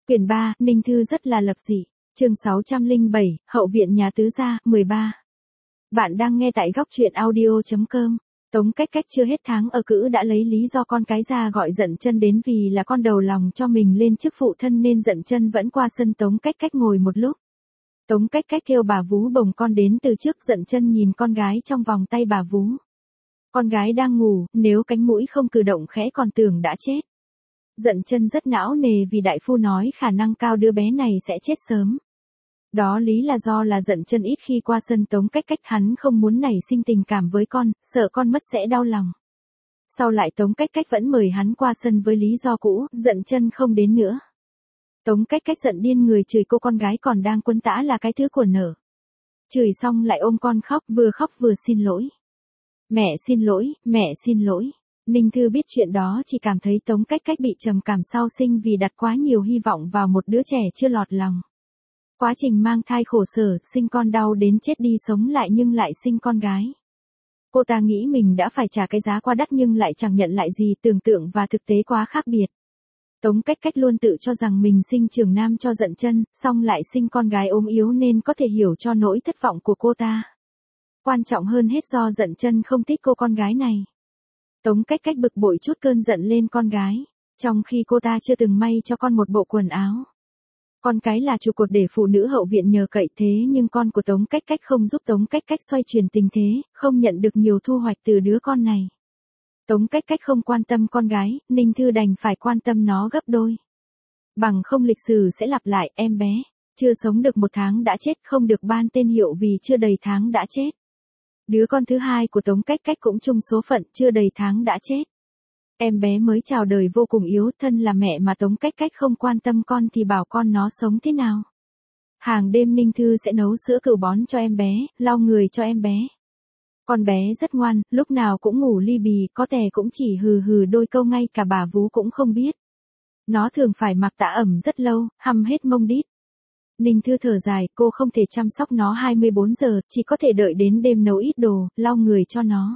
Quyển 3, Ninh Thư rất là lập dị. Chương 607, Hậu viện nhà tứ gia, 13. Bạn đang nghe tại góc truyện audio.com. Tống Cách Cách chưa hết tháng ở cữ đã lấy lý do con cái ra gọi Dận Chân đến vì là con đầu lòng cho mình lên chức phụ thân nên Dận Chân vẫn qua sân Tống Cách Cách ngồi một lúc. Tống Cách Cách kêu bà vú bồng con đến từ trước. Dận Chân nhìn con gái trong vòng tay bà vú. Con gái đang ngủ, nếu cánh mũi không cử động khẽ còn tưởng đã chết. Dận Chân rất não nề vì đại phu nói khả năng cao đứa bé này sẽ chết sớm. Đó lý là do là Dận Chân ít khi qua sân Tống Cách Cách, hắn không muốn nảy sinh tình cảm với con, sợ con mất sẽ đau lòng. Sau lại Tống Cách Cách vẫn mời hắn qua sân với lý do cũ, Dận Chân không đến nữa. Tống Cách Cách giận điên người chửi cô con gái còn đang quấn tã là cái thứ của nở. Chửi xong lại ôm con khóc vừa xin lỗi. Mẹ xin lỗi, mẹ xin lỗi. Ninh Thư biết chuyện đó chỉ cảm thấy Tống Cách Cách bị trầm cảm sau sinh vì đặt quá nhiều hy vọng vào một đứa trẻ chưa lọt lòng. Quá trình mang thai khổ sở, sinh con đau đến chết đi sống lại nhưng lại sinh con gái. Cô ta nghĩ mình đã phải trả cái giá quá đắt nhưng lại chẳng nhận lại gì, tưởng tượng và thực tế quá khác biệt. Tống Cách Cách luôn tự cho rằng mình sinh trưởng nam cho Dận Chân, song lại sinh con gái ốm yếu nên có thể hiểu cho nỗi thất vọng của cô ta. Quan trọng hơn hết do Dận Chân không thích cô con gái này. Tống Cách Cách bực bội chút cơn giận lên con gái, trong khi cô ta chưa từng may cho con một bộ quần áo. Con cái là trụ cột để phụ nữ hậu viện nhờ cậy, thế nhưng con của Tống Cách Cách không giúp Tống Cách Cách xoay chuyển tình thế, không nhận được nhiều thu hoạch từ đứa con này. Tống Cách Cách không quan tâm con gái, Ninh Thư đành phải quan tâm nó gấp đôi. Bằng không lịch sử sẽ lặp lại, em bé chưa sống được 1 tháng đã chết, không được ban tên hiệu vì chưa đầy tháng đã chết. Đứa con thứ hai của Tống Cách Cách cũng chung số phận, chưa đầy tháng đã chết. Em bé mới chào đời vô cùng yếu, thân là mẹ mà Tống Cách Cách không quan tâm con thì bảo con nó sống thế nào. Hàng đêm Ninh Thư sẽ nấu sữa cừu bón cho em bé, lau người cho em bé. Con bé rất ngoan, lúc nào cũng ngủ li bì, có tè cũng chỉ hừ hừ đôi câu, ngay cả bà vú cũng không biết. Nó thường phải mặc tã ẩm rất lâu, hăm hết mông đít. Ninh Thư thở dài, cô không thể chăm sóc nó 24 giờ, chỉ có thể đợi đến đêm nấu ít đồ, lau người cho nó.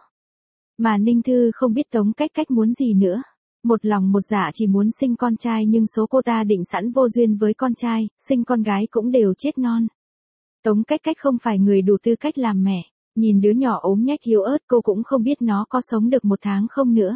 Mà Ninh Thư không biết Tống Cách Cách muốn gì nữa. Một lòng một dạ chỉ muốn sinh con trai nhưng số cô ta định sẵn vô duyên với con trai, sinh con gái cũng đều chết non. Tống Cách Cách không phải người đủ tư cách làm mẹ. Nhìn đứa nhỏ ốm nhách yếu ớt cô cũng không biết nó có sống được 1 tháng không nữa.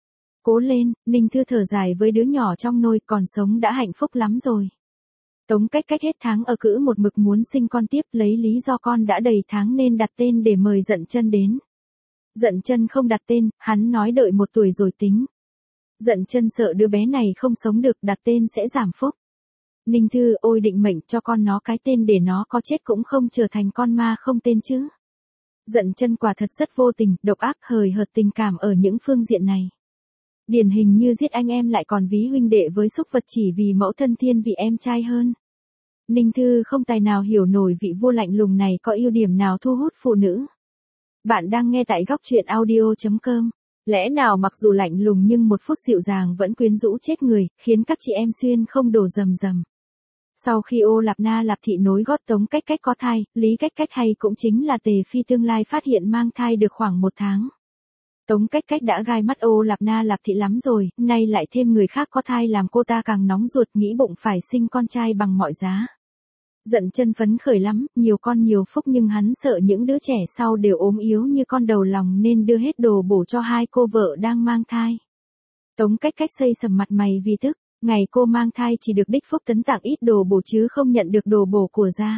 Cố lên, Ninh Thư thở dài với đứa nhỏ trong nôi, còn sống đã hạnh phúc lắm rồi. Tống Cách Cách hết tháng ở cữ một mực muốn sinh con tiếp, lấy lý do con đã đầy tháng nên đặt tên để mời Dận Chân đến. Dận Chân không đặt tên, hắn nói đợi 1 tuổi rồi tính. Dận Chân sợ đứa bé này không sống được, đặt tên sẽ giảm phúc. Ninh Thư, ôi định mệnh cho con nó cái tên để nó có chết cũng không trở thành con ma không tên chứ. Dận Chân quả thật rất vô tình, độc ác, hời hợt tình cảm ở những phương diện này. Điển hình như giết anh em lại còn ví huynh đệ với súc vật chỉ vì mẫu thân thiên vị em trai hơn. Ninh Thư không tài nào hiểu nổi vị vua lạnh lùng này có ưu điểm nào thu hút phụ nữ. Bạn đang nghe tại góc truyện audio.com. Lẽ nào mặc dù lạnh lùng nhưng 1 phút dịu dàng vẫn quyến rũ chết người, khiến các chị em xuyên không đổ rầm rầm. Sau khi Ô Lạp Na Lạp Thị nối gót Tống Cách Cách có thai, Lý Cách Cách hay cũng chính là Tề Phi tương lai phát hiện mang thai được khoảng 1 tháng. Tống Cách Cách đã gai mắt Ô Lạp Na Lạp Thị lắm rồi, nay lại thêm người khác có thai làm cô ta càng nóng ruột, nghĩ bụng phải sinh con trai bằng mọi giá. Dận Chân phấn khởi lắm, nhiều con nhiều phúc, nhưng hắn sợ những đứa trẻ sau đều ốm yếu như con đầu lòng nên đưa hết đồ bổ cho 2 cô vợ đang mang thai. Tống Cách Cách xây sầm mặt mày vì tức, ngày cô mang thai chỉ được đích phúc tấn tặng ít đồ bổ chứ không nhận được đồ bổ của gia.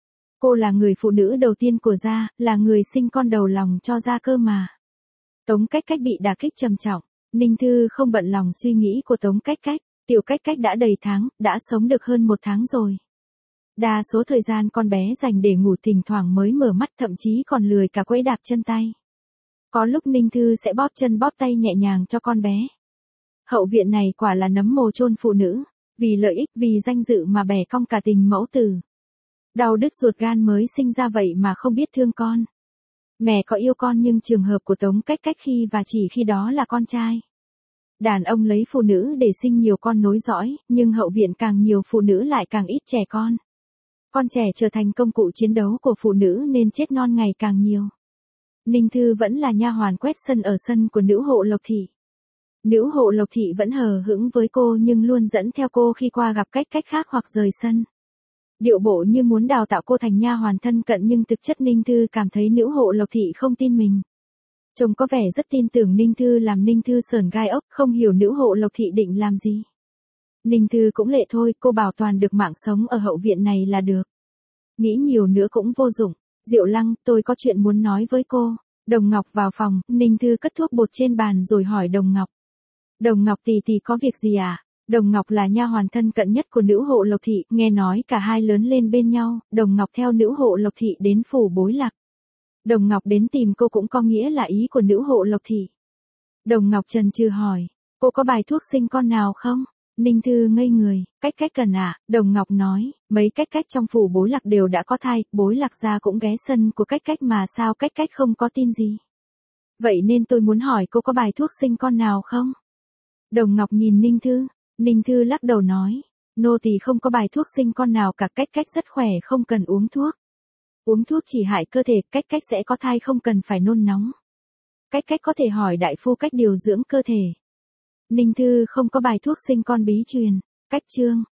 Cô là người phụ nữ đầu tiên của gia, là người sinh con đầu lòng cho gia cơ mà. Tống Cách Cách bị đả kích trầm trọng, Ninh Thư không bận lòng suy nghĩ của Tống Cách Cách, Tiểu Cách Cách đã đầy tháng, đã sống được hơn 1 tháng rồi. Đa số thời gian con bé dành để ngủ, thỉnh thoảng mới mở mắt, thậm chí còn lười cả quẫy đạp chân tay. Có lúc Ninh Thư sẽ bóp chân bóp tay nhẹ nhàng cho con bé. Hậu viện này quả là nấm mồ chôn phụ nữ, vì lợi ích, vì danh dự mà bẻ cong cả tình mẫu tử. Đau đứt ruột gan mới sinh ra vậy mà không biết thương con. Mẹ có yêu con nhưng trường hợp của Tống Cách Cách khi và chỉ khi đó là con trai. Đàn ông lấy phụ nữ để sinh nhiều con nối dõi, nhưng hậu viện càng nhiều phụ nữ lại càng ít trẻ con. Con trẻ trở thành công cụ chiến đấu của phụ nữ nên chết non ngày càng nhiều. Ninh Thư vẫn là nha hoàn quét sân ở sân của nữ hộ Lộc Thị. Nữ hộ Lộc Thị vẫn hờ hững với cô nhưng luôn dẫn theo cô khi qua gặp cách khác hoặc rời sân. Điệu bộ như muốn đào tạo cô thành nha hoàn thân cận nhưng thực chất Ninh Thư cảm thấy nữ hộ Lộc Thị không tin mình. Trông có vẻ rất tin tưởng Ninh Thư làm Ninh Thư sởn gai ốc, không hiểu nữ hộ Lộc Thị định làm gì. Ninh Thư cũng lệ thôi, cô bảo toàn được mạng sống ở hậu viện này là được. Nghĩ nhiều nữa cũng vô dụng. Diệu Lăng, tôi có chuyện muốn nói với cô. Đồng Ngọc vào phòng, Ninh Thư cất thuốc bột trên bàn rồi hỏi Đồng Ngọc. Đồng Ngọc tỷ có việc gì à? Đồng Ngọc là nha hoàn thân cận nhất của nữ hộ Lộc Thị, nghe nói cả hai lớn lên bên nhau, Đồng Ngọc theo nữ hộ Lộc Thị đến phủ Bối Lạc. Đồng Ngọc đến tìm cô cũng có nghĩa là ý của nữ hộ Lộc Thị. Đồng Ngọc chần chừ hỏi, cô có bài thuốc sinh con nào không? Ninh Thư ngây người, cách cần à? Đồng Ngọc nói, mấy cách trong phủ Bối Lạc đều đã có thai, Bối Lạc gia cũng ghé sân của cách mà sao cách không có tin gì. Vậy nên tôi muốn hỏi cô có bài thuốc sinh con nào không? Đồng Ngọc nhìn Ninh Thư lắc đầu nói, nô tỳ không có bài thuốc sinh con nào cả, cách rất khỏe không cần uống thuốc. Uống thuốc chỉ hại cơ thể, cách sẽ có thai không cần phải nôn nóng. Cách có thể hỏi đại phu cách điều dưỡng cơ thể. Ninh Thư không có bài thuốc sinh con bí truyền. Cách chương